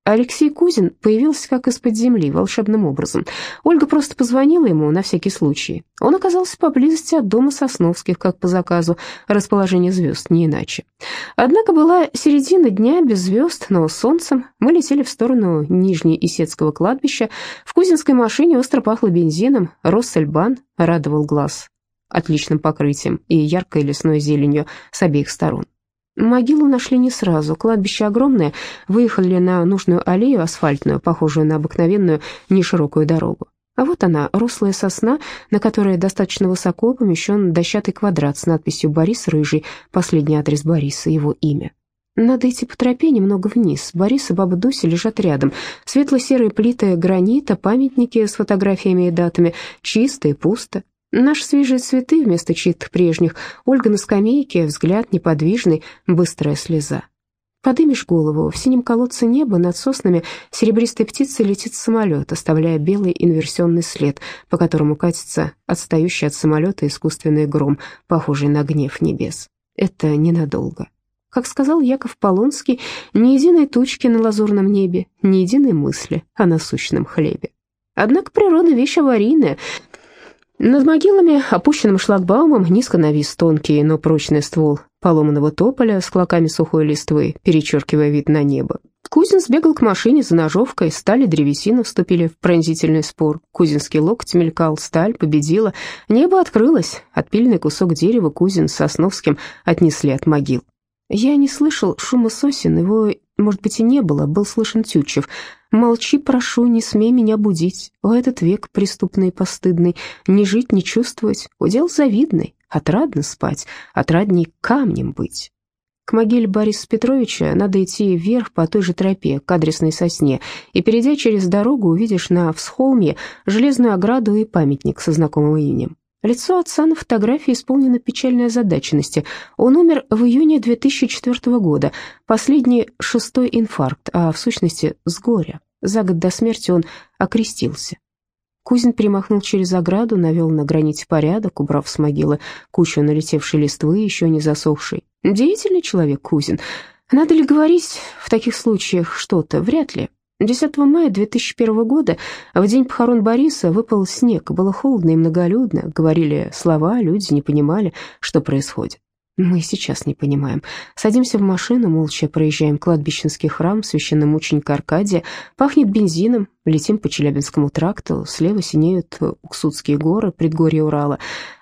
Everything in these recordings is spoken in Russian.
Алексей Кузин появился как из-под земли, волшебным образом. Ольга просто позвонила ему на всякий случай. Он оказался поблизости от дома Сосновских, как по заказу, расположение звезд, не иначе. Однако была середина дня, без звезд, но с солнцем. Мы летели в сторону Нижнеисетского кладбища. В кузинской машине остро пахло бензином. Россельбан радовал глаз отличным покрытием и яркой лесной зеленью с обеих сторон. Могилу нашли не сразу. Кладбище огромное. Выехали на нужную аллею асфальтную, похожую на обыкновенную неширокую дорогу. А вот она, рослая сосна, на которой достаточно высоко помещен дощатый квадрат с надписью «Борис Рыжий», последний адрес Бориса, его имя. Надо идти по тропе немного вниз. Борис и баба Дуся лежат рядом. Светло-серые плиты гранита, памятники с фотографиями и датами. Чисто и пусто. Наши свежие цветы вместо чьих-то прежних. Ольга на скамейке, взгляд неподвижный, быстрая слеза. Подымешь голову, в синем колодце неба над соснами серебристой птицей летит самолет, оставляя белый инверсионный след, по которому катится отстающий от самолета искусственный гром, похожий на гнев небес. Это ненадолго. Как сказал Яков Полонский, ни единой тучки на лазурном небе, ни единой мысли о насущном хлебе. Однако природа вещь аварийная. Над могилами, опущенным шлагбаумом, низко навис тонкий, но прочный ствол поломанного тополя с клоками сухой листвы, перечеркивая вид на небо. Кузин сбегал к машине за ножовкой, сталь и древесина вступили в пронзительный спор. Кузинский локоть мелькал, сталь победила. Небо открылось. Отпиленный кусок дерева Кузин с Сосновским отнесли от могил. Я не слышал шума сосен, его, может быть, и не было, был слышен Тютчев. «Молчи, прошу, не смей меня будить. О, этот век преступный и постыдный, не жить, не чувствовать, удел завидный, отрадно спать, отрадней камнем быть». К могиле Бориса Петровича надо идти вверх по той же тропе, к адресной сосне, и, перейдя через дорогу, увидишь на всхолме железную ограду и памятник со знакомым именем. Лицо отца на фотографии исполнено печальной озадаченности. Он умер в июне 2004 года, последний 6-й инфаркт, а в сущности с горя. За год до смерти он окрестился. Кузин перемахнул через ограду, навел на граните порядок, убрав с могилы кучу налетевшей листвы, еще не засохшей. Деятельный человек Кузин. Надо ли говорить в таких случаях что-то? Вряд ли. 10 мая 2001 года, в день похорон Бориса, выпал снег, было холодно и многолюдно, говорили слова, люди не понимали, что происходит. Мы сейчас не понимаем. Садимся в машину, молча проезжаем кладбищенский храм священномученика Аркадия, пахнет бензином, летим по Челябинскому тракту, слева синеют Уксудские горы, предгорье Урала.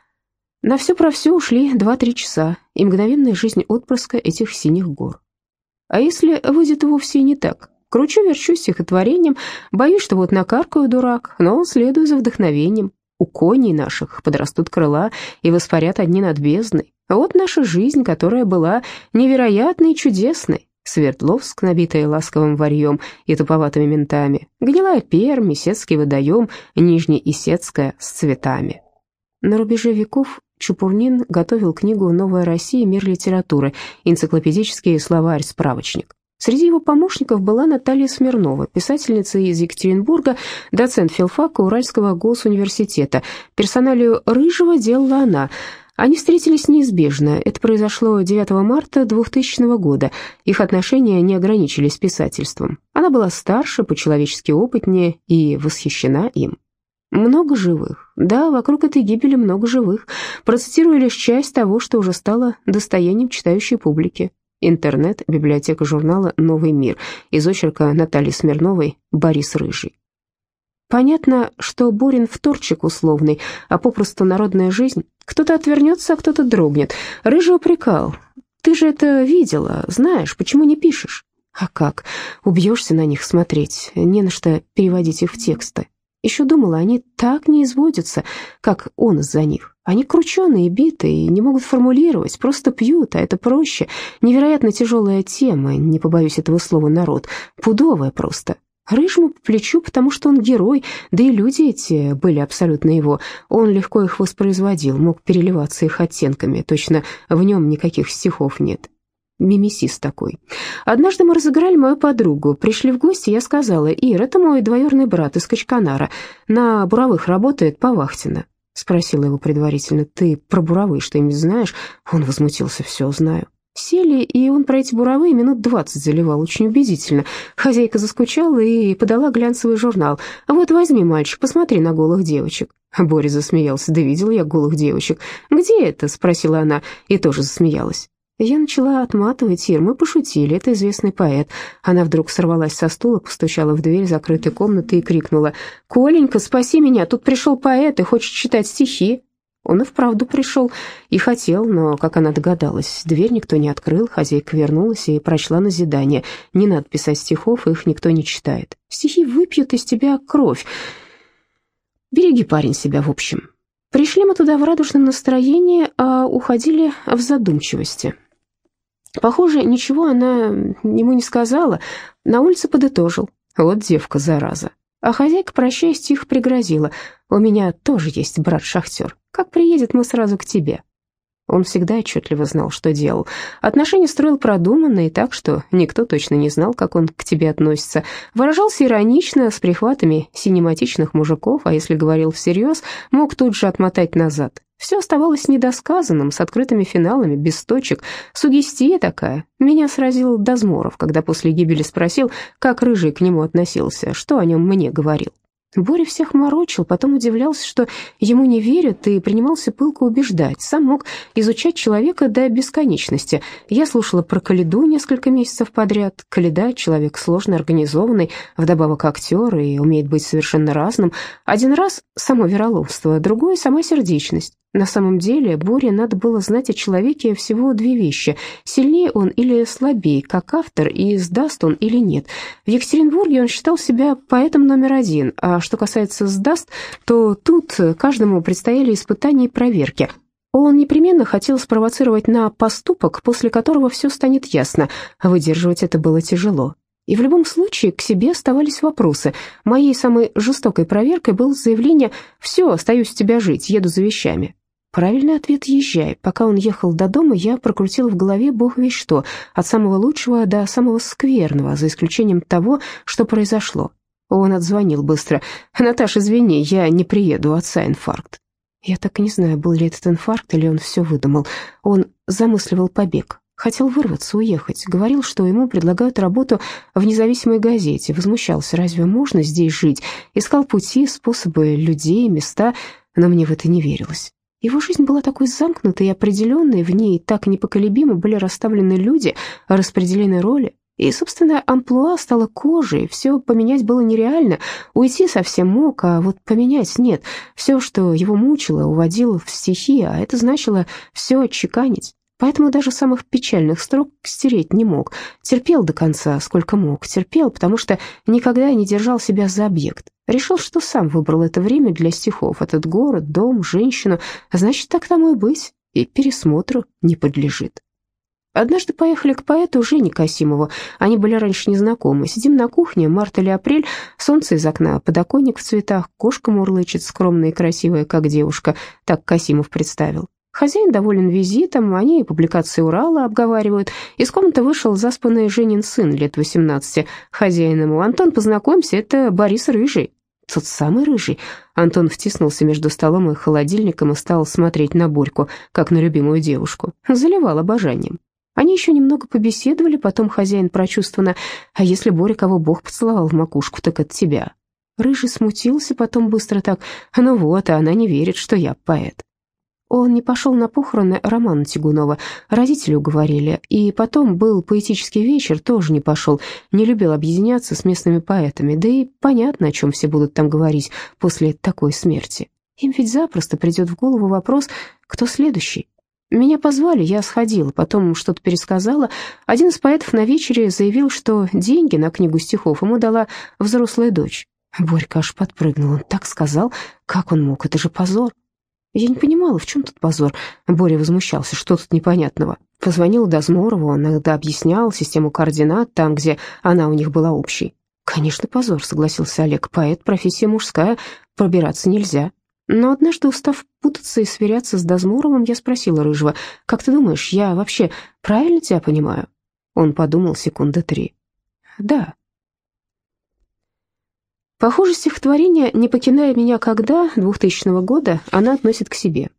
На все про все ушли 2-3 часа, и мгновенная жизнь отпрыска этих синих гор. А если выйдет вовсе и не так? Кручу-верчу стихотворением, боюсь, что вот накаркаю, дурак, но следую за вдохновением. У коней наших подрастут крыла и воспарят одни над бездной. Вот наша жизнь, которая была невероятной и чудесной. Свердловск, набитая ласковым варьем и туповатыми ментами, гнилая Пермь, Исетский водоем, Нижнеисетская с цветами. На рубеже веков Чупурнин готовил книгу «Новая Россия. Мир литературы», энциклопедический словарь-справочник. Среди его помощников была Наталья Смирнова, писательница из Екатеринбурга, доцент филфака Уральского госуниверситета. Персоналию Рыжего делала она. Они встретились неизбежно. Это произошло 9 марта 2000 года. Их отношения не ограничились писательством. Она была старше, по-человечески опытнее и восхищена им. Много живых. Да, вокруг этой гибели много живых. Процитирую лишь часть того, что уже стало достоянием читающей публики. Интернет, библиотека журнала «Новый мир», из очерка Натальи Смирновой «Борис Рыжий». Понятно, что Борин вторчик условный, а попросту народная жизнь. Кто-то отвернется, а кто-то дрогнет. Рыжий упрекал. «Ты же это видела, знаешь, почему не пишешь?» «А как? Убьешься на них смотреть, не на что переводить их в тексты». Еще думала, они так не изводятся, как он из-за них. Они крученые, битые, не могут формулировать, просто пьют, а это проще. Невероятно тяжелая тема, не побоюсь этого слова, народ. Пудовая просто. Рыжему по плечу, потому что он герой, да и люди эти были абсолютно его. Он легко их воспроизводил, мог переливаться их оттенками, точно в нем никаких стихов нет. Мимисист такой. Однажды мы разыграли мою подругу. Пришли в гости, я сказала: «Ир, это мой двоюродный брат из Качканара. На буровых работает по вахтенно». Спросила его предварительно: «Ты про буровые что-нибудь знаешь?» Он возмутился: «Все знаю». Сели, и он про эти буровые минут 20 заливал, очень убедительно. Хозяйка заскучала и подала глянцевый журнал. «Вот возьми, мальчик, посмотри на голых девочек». Боря засмеялся. «Да видел я голых девочек». «Где это?» — спросила она, и тоже засмеялась. Я начала отматывать: «Ир, мы пошутили, это известный поэт». Она вдруг сорвалась со стула, постучала в дверь закрытой комнаты и крикнула: «Коленька, спаси меня, тут пришел поэт и хочет читать стихи». Он и вправду пришел и хотел, но, как она догадалась, дверь никто не открыл, хозяйка вернулась и прочла назидание: «Не надо писать стихов, их никто не читает. Стихи выпьют из тебя кровь. Береги, парень, себя, в общем». Пришли мы туда в радужном настроении, а уходили в задумчивости. Похоже, ничего она ему не сказала, на улице подытожил: «Вот девка, зараза». А хозяйка, прощаясь, тихо пригрозила: «У меня тоже есть брат-шахтер. Как приедет, мы сразу к тебе». Он всегда отчетливо знал, что делал. Отношения строил продуманно и так, что никто точно не знал, как он к тебе относится. Выражался иронично, с прихватами синематичных мужиков, а если говорил всерьез, мог тут же отмотать назад. Все оставалось недосказанным, с открытыми финалами, без точек. Сугестия такая. Меня сразил Дозморов, когда после гибели спросил, как Рыжий к нему относился, что о нем мне говорил. Боря всех морочил, потом удивлялся, что ему не верят, и принимался пылко убеждать. Сам мог изучать человека до бесконечности. Я слушала про Коляду несколько месяцев подряд. Коляда — человек сложно организованный, вдобавок актер, и умеет быть совершенно разным. Один раз — само вероломство, другой — сама сердечность. На самом деле Боре надо было знать о человеке всего две вещи: сильнее он или слабее, как автор, и сдаст он или нет. В Екатеринбурге он считал себя поэтом номер один, а что касается сдаст, то тут каждому предстояли испытания и проверки. Он непременно хотел спровоцировать на поступок, после которого все станет ясно. Выдерживать это было тяжело. И в любом случае к себе оставались вопросы. Моей самой жестокой проверкой было заявление: «Все, остаюсь у тебя жить, еду за вещами». Правильный ответ: «Езжай». Пока он ехал до дома, я прокрутила в голове бог весть что, от самого лучшего до самого скверного, за исключением того, что произошло. Он отзвонил быстро: «Наташ, извини, я не приеду, у отца инфаркт». Я так и не знаю, был ли этот инфаркт, или он все выдумал. Он замысливал побег. Хотел вырваться, уехать. Говорил, что ему предлагают работу в независимой газете. Возмущался: разве можно здесь жить? Искал пути, способы, людей, места, но мне в это не верилось. Его жизнь была такой замкнутой и определенной, в ней так непоколебимо были расставлены люди, распределены роли. И, собственно, амплуа стало кожей, все поменять было нереально. Уйти совсем мог, а вот поменять нет. Все, что его мучило, уводило в стихи, а это значило все отчеканить. Поэтому даже самых печальных строк стереть не мог. Терпел до конца, сколько мог. Терпел, потому что никогда не держал себя за объект. Решил, что сам выбрал это время для стихов, этот город, дом, женщину. Значит, так тому и быть, и пересмотру не подлежит. Однажды поехали к поэту Жене Касимову. Они были раньше незнакомы. Сидим на кухне, март или апрель, солнце из окна, подоконник в цветах, кошка мурлычет, скромная и красивая, как девушка, так Касимов представил. Хозяин доволен визитом, они публикации Урала обговаривают. Из комнаты вышел заспанный Женин сын лет 18. Хозяин ему: «Антон, познакомься, это Борис Рыжий». «Тот самый Рыжий». Антон втиснулся между столом и холодильником и стал смотреть на Борьку, как на любимую девушку. Заливал обожанием. Они еще немного побеседовали, потом хозяин прочувствованно: «А если Боря кого Бог поцеловал в макушку, так это тебя». Рыжий смутился, потом быстро так: «Ну вот, а она не верит, что я поэт». Он не пошел на похороны Романа Тягунова, родители уговорили, и потом был поэтический вечер, тоже не пошел, не любил объединяться с местными поэтами, да и понятно, о чем все будут там говорить после такой смерти. Им ведь запросто придет в голову вопрос: кто следующий? Меня позвали, я сходила, потом что-то пересказала. Один из поэтов на вечере заявил, что деньги на книгу стихов ему дала взрослая дочь. Борька аж подпрыгнул, он так сказал, как он мог, это же позор. Я не понимала, в чем тут позор. Боря возмущался: что тут непонятного? Позвонил Дозморову, он иногда объяснял систему координат там, где она у них была общей. Конечно, позор, согласился Олег. Поэт — профессия мужская, пробираться нельзя. Но однажды, устав путаться и сверяться с Дозморовым, я спросила Рыжего: как ты думаешь, я вообще правильно тебя понимаю? Он подумал 3 секунды. Да. Похоже, стихотворение «Не покидая меня когда» 2000 года она относит к себе.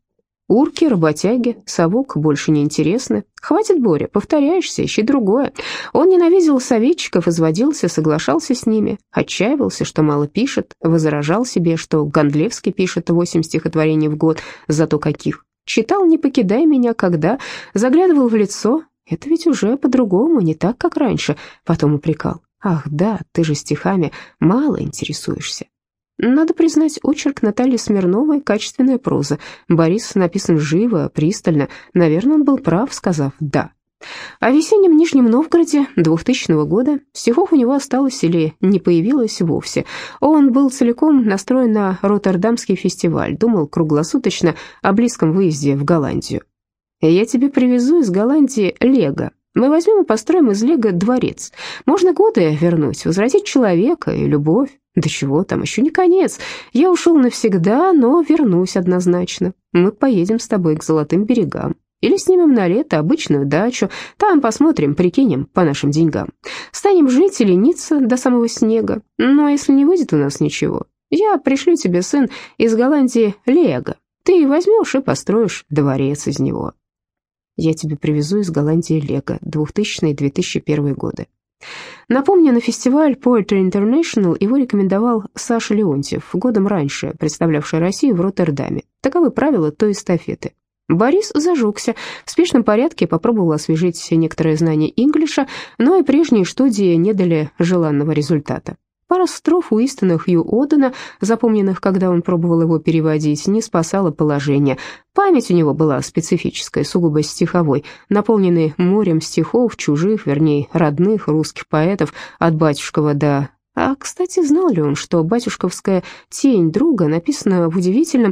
Урки, работяги, совок больше не интересны. Хватит, Боря, повторяешься, ищи другое. Он ненавидел советчиков, изводился, соглашался с ними, отчаивался, что мало пишет, возражал себе, что Гондлевский пишет 8 стихотворений в год, зато каких. Читал «Не покидай меня», когда заглядывал в лицо. Это ведь уже по-другому, не так, как раньше. Потом упрекал. Ах, да, ты же стихами мало интересуешься. Надо признать, очерк Натальи Смирновой — качественная проза. Борис написан живо, пристально. Наверное, он был прав, сказав «да». О весеннем Нижнем Новгороде 2000 года стихов у него осталось или не появилось вовсе. Он был целиком настроен на Роттердамский фестиваль, думал круглосуточно о близком выезде в Голландию. «Я тебе привезу из Голландии лего. Мы возьмем и построим из лего дворец. Можно годы вернуть, возвратить человека и любовь. Да чего там, еще не конец. Я ушел навсегда, но вернусь однозначно. Мы поедем с тобой к Золотым берегам. Или снимем на лето обычную дачу. Там посмотрим, прикинем по нашим деньгам. Станем жить и лениться до самого снега. Ну, а если не выйдет у нас ничего, я пришлю тебе, сын, из Голландии лего. Ты возьмешь и построишь дворец из него». «Я тебе привезу из Голландии лего», 2000-2001 годы. Напомню, на фестиваль Poetry International его рекомендовал Саша Леонтьев, годом раньше представлявший Россию в Роттердаме. Таковы правила той эстафеты. Борис зажегся, в спешном порядке попробовал освежить некоторые знания инглиша, но и прежние студии не дали желанного результата. Пара строф Уистона Хью Одена, запомненных, когда он пробовал его переводить, не спасала положение. Память у него была специфическая, сугубо стиховой, наполненной морем стихов чужих, вернее, родных русских поэтов, от Батюшкова до... А, кстати, знал ли он, что батюшковская «Тень друга» написана в удивительном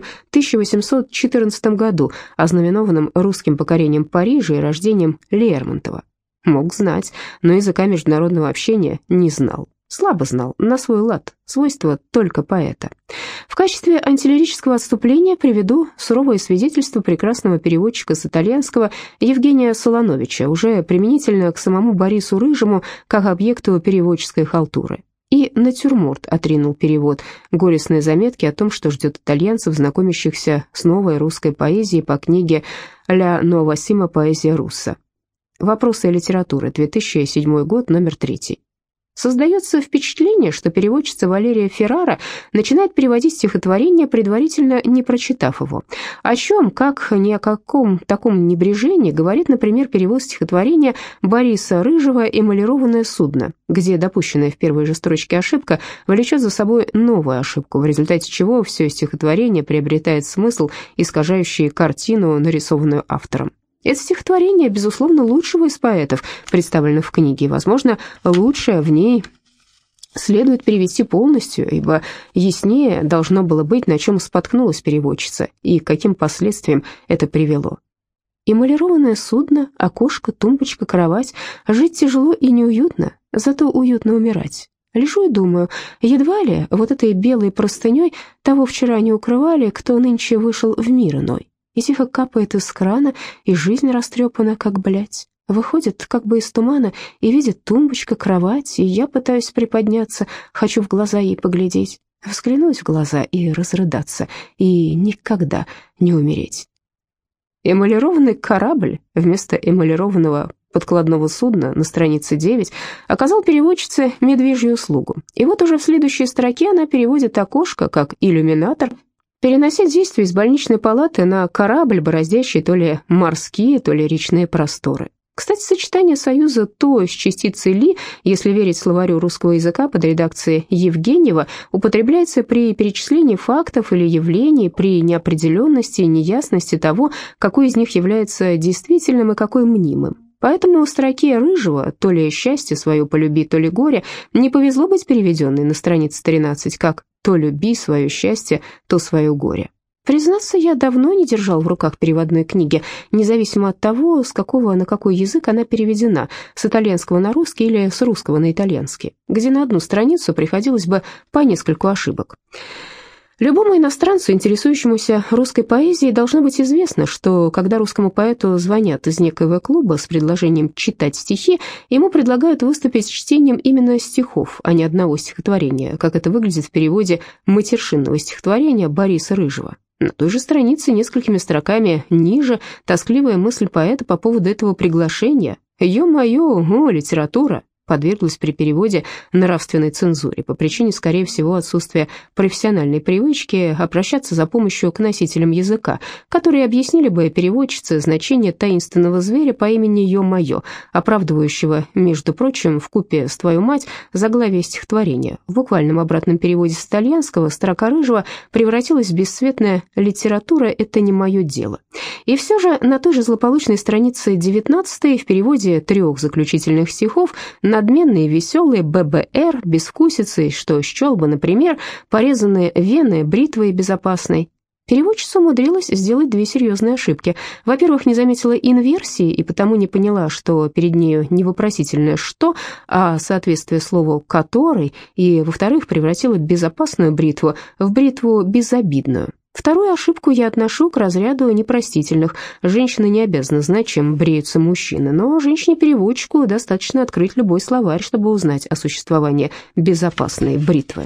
1814 году, ознаменованном русским покорением Парижа и рождением Лермонтова? Мог знать, но языка международного общения не знал. Слабо знал, на свой лад, свойство только поэта. В качестве антилирического отступления приведу суровое свидетельство прекрасного переводчика с итальянского Евгения Солоновича, уже применительно к самому Борису Рыжему, как объекту переводческой халтуры. И натюрморт отринул перевод, горестные заметки о том, что ждет итальянцев, знакомящихся с новой русской поэзией по книге «Ля Новосима поэзия русса». «Вопросы литературы», 2007 год, номер 3. Создается впечатление, что переводчица Валерия Феррара начинает переводить стихотворение, предварительно не прочитав его. О чем, как ни о каком таком небрежении, говорит, например, перевод стихотворения Бориса Рыжего «Эмалированное судно», где допущенная в первой же строчке ошибка влечет за собой новую ошибку, в результате чего все стихотворение приобретает смысл, искажающий картину, нарисованную автором. Это стихотворение, безусловно, лучшего из поэтов, представленных в книге, и, возможно, лучшее в ней следует перевести полностью, ибо яснее должно было быть, на чем споткнулась переводчица и к каким последствиям это привело. Эмалированное судно, окошко, тумбочка, кровать. Жить тяжело и неуютно, зато уютно умирать. Лежу и думаю, едва ли вот этой белой простыней того вчера не укрывали, кто нынче вышел в мир иной. И тихо капает из крана, и жизнь растрепана, как блядь. Выходит, как бы из тумана, и видит тумбочка, кровать, и я пытаюсь приподняться, хочу в глаза ей поглядеть, взглянуть в глаза и разрыдаться, и никогда не умереть. Эмалированный корабль вместо эмалированного подкладного судна на странице 9 оказал переводчице медвежью услугу. И вот уже в следующей строке она переводит окошко как иллюминатор, перенося действие из больничной палаты на корабль, бороздящий то ли морские, то ли речные просторы. Кстати, сочетание союза «то» с частицей «ли», если верить словарю русского языка под редакцией Евгеньева, употребляется при перечислении фактов или явлений, при неопределенности и неясности того, какой из них является действительным и какой мнимым. Поэтому у строки Рыжего «то ли счастье свое полюби, то ли горе» не повезло быть переведенной на странице 13 как «то люби свое счастье, то свое горе». Признаться, я давно не держал в руках переводной книги, независимо от того, с какого на какой язык она переведена, с итальянского на русский или с русского на итальянский, где на одну страницу приходилось бы по нескольку ошибок. Любому иностранцу, интересующемуся русской поэзией, должно быть известно, что когда русскому поэту звонят из некоего клуба с предложением читать стихи, ему предлагают выступить с чтением именно стихов, а не одного стихотворения, как это выглядит в переводе матершинного стихотворения Бориса Рыжего. На той же странице, несколькими строками ниже, тоскливая мысль поэта по поводу этого приглашения. «Ё-моё, литература!» подверглась при переводе нравственной цензуре по причине, скорее всего, отсутствия профессиональной привычки обращаться за помощью к носителям языка, которые объяснили бы переводчице значение таинственного зверя по имени Ё-моё, оправдывающего, между прочим, вкупе с «твою мать» заглавие стихотворения. В буквальном обратном переводе с итальянского строка Рыжего превратилась в бесцветное «литература – это не мое дело». И все же на той же злополучной странице 19 в переводе 3 заключительных стихов надменные, веселые, ББР, безвкусицей, что счел бы, например, порезанные вены бритвой безопасной. Переводчица умудрилась сделать 2 серьезные ошибки. Во-первых, не заметила инверсии и потому не поняла, что перед нею не вопросительное «что», а соответствие слову «который», и, во-вторых, превратила безопасную бритву в бритву безобидную. Вторую ошибку я отношу к разряду непростительных. Женщина не обязана знать, чем бреются мужчины, но женщине-переводчику достаточно открыть любой словарь, чтобы узнать о существовании безопасной бритвы.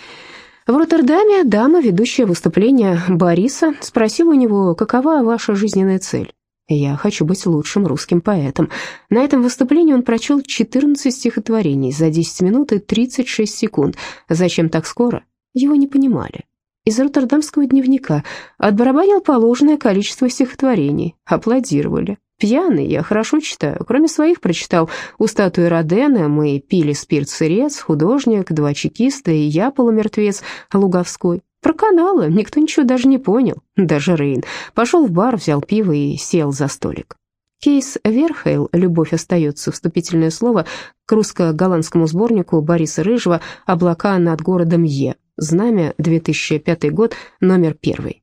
В Роттердаме дама, ведущая выступление Бориса, спросила у него, какова ваша жизненная цель. «Я хочу быть лучшим русским поэтом». На этом выступлении он прочел 14 стихотворений за 10 минут и 36 секунд. Зачем так скоро? Его не понимали. Из роттердамского дневника отбарабанил положенное количество стихотворений. Аплодировали. Пьяный, я хорошо читаю. Кроме своих прочитал «У статуи Родена», «Мы пили спирт-сырец», «Художник», «Два чекиста» и «Я полумертвец» Луговской. Про каналы никто ничего даже не понял, даже Рейн. Пошел в бар, взял пиво и сел за столик. Кейс Верхейл «Любовь остается», вступительное слово к русско-голландскому сборнику Бориса Рыжего «Облака над городом Е». Знамя, 2005 год, номер 1.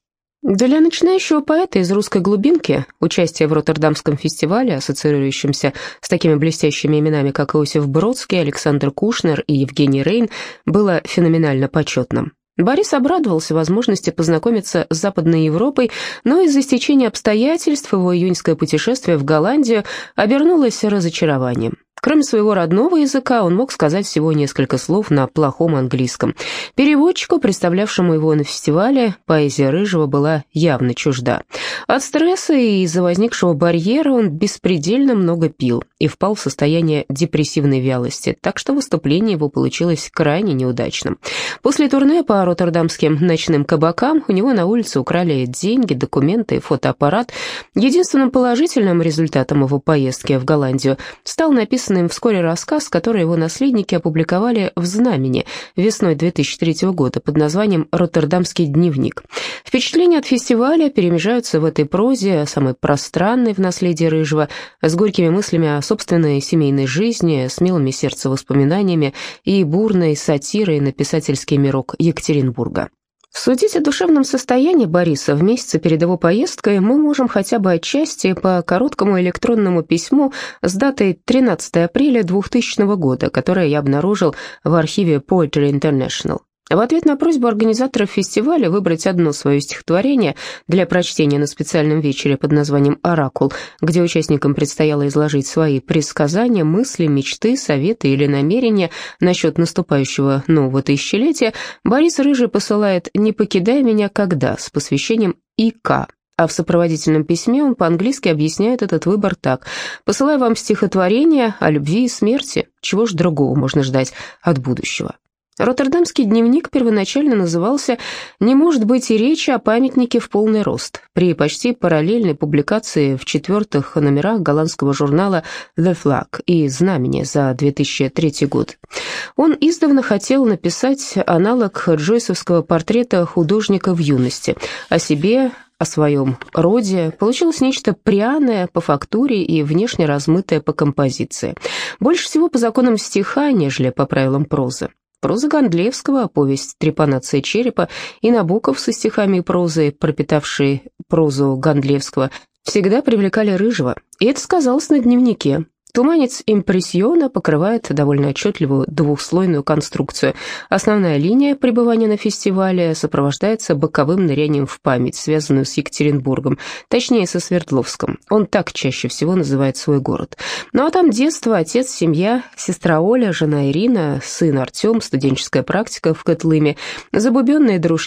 Для начинающего поэта из русской глубинки участие в Роттердамском фестивале, ассоциирующемся с такими блестящими именами, как Иосиф Бродский, Александр Кушнер и Евгений Рейн, было феноменально почетным. Борис обрадовался возможности познакомиться с Западной Европой, но из-за стечения обстоятельств его июньское путешествие в Голландию обернулось разочарованием. Кроме своего родного языка, он мог сказать всего несколько слов на плохом английском. Переводчику, представлявшему его на фестивале, поэзия Рыжего была явно чужда. От стресса и из-за возникшего барьера он беспредельно много пил и впал в состояние депрессивной вялости, так что выступление его получилось крайне неудачным. После турне по роттердамским ночным кабакам у него на улице украли деньги, документы и фотоаппарат. Единственным положительным результатом его поездки в Голландию стал написанный им вскоре рассказ, который его наследники опубликовали в «Знамени» весной 2003 года под названием «Роттердамский дневник». Впечатления от фестиваля перемежаются в этой прозе, самой пространной в наследии Рыжего, с горькими мыслями о собственной семейной жизни, смелыми сердце воспоминаниями и бурной сатирой на писательский мирок Екатеринбурга. Судить о душевном состоянии Бориса в месяце перед его поездкой мы можем хотя бы отчасти по короткому электронному письму с датой 13 апреля 2000 года, которое я обнаружил в архиве Poetry International. В ответ на просьбу организаторов фестиваля выбрать одно свое стихотворение для прочтения на специальном вечере под названием «Оракул», где участникам предстояло изложить свои предсказания, мысли, мечты, советы или намерения насчет наступающего нового тысячелетия, Борис Рыжий посылает «Не покидай меня когда» с посвящением И.К., а в сопроводительном письме он по-английски объясняет этот выбор так: «Посылаю вам стихотворение о любви и смерти, чего ж другого можно ждать от будущего». Роттердамский дневник первоначально назывался «Не может быть и речи о памятнике в полный рост» при почти параллельной публикации в 4-х номерах голландского журнала «The Flag» и «Знамени» за 2003 год. Он издавна хотел написать аналог джойсовского портрета художника в юности, о себе, о своем роде. Получилось нечто пряное по фактуре и внешне размытое по композиции. Больше всего по законам стиха, нежели по правилам прозы. Проза Гондлевского, повесть «Трепанация черепа» и Набоков со стихами и прозой, пропитавшие прозу Гондлевского, всегда привлекали Рыжего, и это сказалось на дневнике. Туманец импрессиона покрывает довольно отчетливую двухслойную конструкцию. Основная линия пребывания на фестивале сопровождается боковым нырянием в память, связанную с Екатеринбургом, точнее, со Свердловском. Он так чаще всего называет свой город. Ну а там детство, отец, семья, сестра Оля, жена Ирина, сын Артем, студенческая практика в Котлыме, забубенные дружки,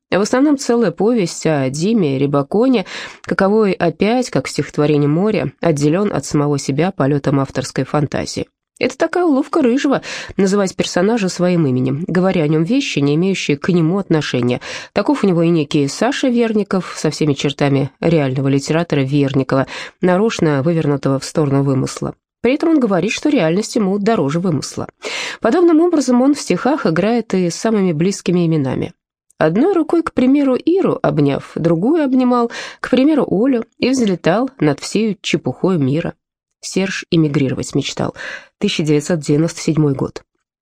В основном целая повесть о Диме Рябаконе, каковой опять, как в стихотворении «Море», отделен от самого себя полетом авторской фантазии. Это такая уловка Рыжего называть персонажа своим именем, говоря о нем вещи, не имеющие к нему отношения. Таков у него и некий Саша Верников со всеми чертами реального литератора Верникова, нарочно вывернутого в сторону вымысла. При этом он говорит, что реальность ему дороже вымысла. Подобным образом он в стихах играет и с самыми близкими именами. Одной рукой, к примеру, Иру обняв, другую обнимал, к примеру, Олю, и взлетал над всею чепухой мира. Серж эмигрировать мечтал. 1997 год.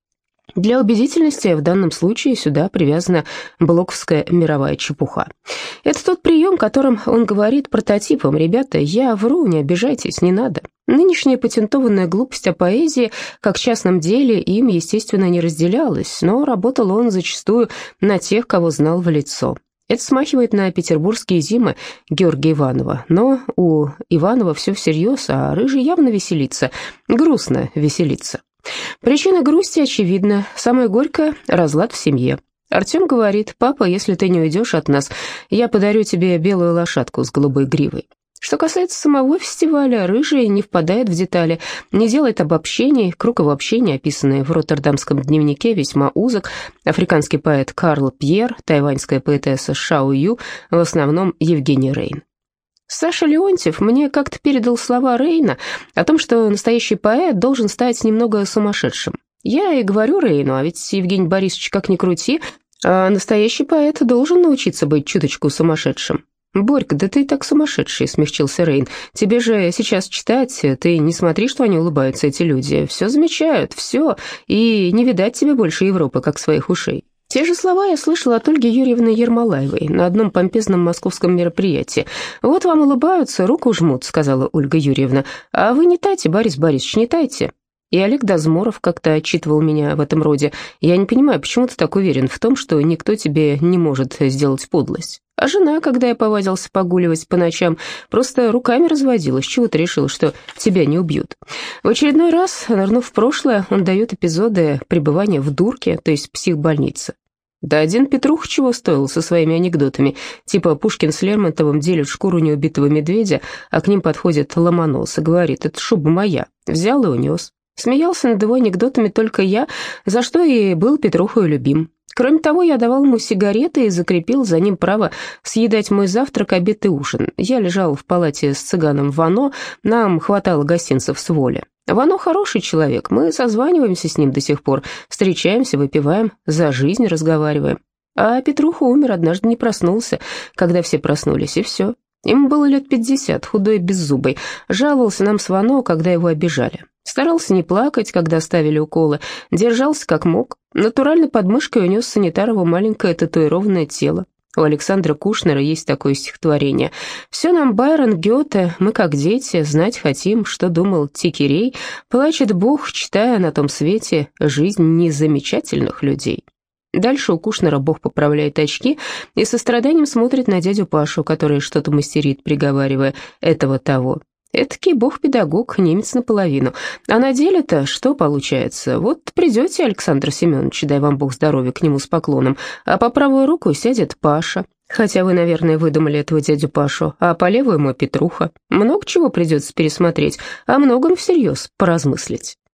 Для убедительности в данном случае сюда привязана блоковская мировая чепуха. Это тот прием, которым он говорит прототипам: «Ребята, я вру, не обижайтесь, не надо». Нынешняя патентованная глупость о поэзии, как частном деле, им, естественно, не разделялась, но работал он зачастую на тех, кого знал в лицо. Это смахивает на петербургские зимы Георгия Иванова, но у Иванова все всерьез, а Рыжий явно веселится, грустно веселится. Причина грусти очевидна, самое горькое – разлад в семье. Артем говорит: «Папа, если ты не уйдешь от нас, я подарю тебе белую лошадку с голубой гривой». Что касается самого фестиваля, Рыжий не впадает в детали, не делает обобщений, круг его общения, описанный в Роттердамском дневнике, весьма узок. Африканский поэт Карл Пьер, тайваньская поэтесса Шао Ю, в основном Евгений Рейн. Саша Леонтьев мне как-то передал слова Рейна о том, что настоящий поэт должен стать немного сумасшедшим. Я и говорю Рейну: а ведь, Евгений Борисович, как ни крути, а настоящий поэт должен научиться быть чуточку сумасшедшим. «Борька, да ты так сумасшедший», — смягчился Рейн. «Тебе же сейчас читать, ты не смотри, что они улыбаются, эти люди. Все замечают, все, и не видать тебе больше Европы, как своих ушей». Те же слова я слышала от Ольги Юрьевны Ермолаевой на одном помпезном московском мероприятии. «Вот вам улыбаются, руку жмут», — сказала Ольга Юрьевна. «А вы не тайте, Борис Борисович, не тайте». И Олег Дозморов как-то отчитывал меня в этом роде. «Я не понимаю, почему ты так уверен в том, что никто тебе не может сделать подлость?» А жена, когда я повадился погуливать по ночам, просто руками разводила, с чего ты решил, что тебя не убьют. В очередной раз, нырнув в прошлое, он дает эпизоды пребывания в дурке, то есть психбольнице. Да один Петрух чего стоил со своими анекдотами, типа Пушкин с Лермонтовым делят шкуру неубитого медведя, а к ним подходит Ломонос и говорит: «Это шуба моя». Взял и унес. Смеялся над его анекдотами только я, за что и был Петрухой любим. Кроме того, я давал ему сигареты и закрепил за ним право съедать мой завтрак, обед и ужин. Я лежал в палате с цыганом Вано, нам хватало гостинцев с воли. Вано хороший человек, мы созваниваемся с ним до сих пор, встречаемся, выпиваем, за жизнь разговариваем. А Петруха умер, однажды не проснулся, когда все проснулись, и все. Ему было лет 50, худой и беззубый, жаловался нам с Вано, когда его обижали. Старался не плакать, когда ставили уколы, держался как мог. Натурально под мышкой унес санитарово маленькое татуированное тело. У Александра Кушнера есть такое стихотворение: «Все нам Байрон, Гёте, мы как дети, знать хотим, что думал Тикерей. Плачет Бог, читая на том свете жизнь незамечательных людей». Дальше у Кушнера Бог поправляет очки и со страданием смотрит на дядю Пашу, который что-то мастерит, приговаривая: «Этого того». Этакий бог-педагог, немец наполовину. А на деле-то что получается? Вот придете, Александр Семенович, дай вам бог здоровья, к нему с поклоном, а по правую руку сядет Паша. Хотя вы, наверное, выдумали этого дядю Пашу, а по левую ему Петруха. Много чего придется пересмотреть, о многом всерьез поразмыслить.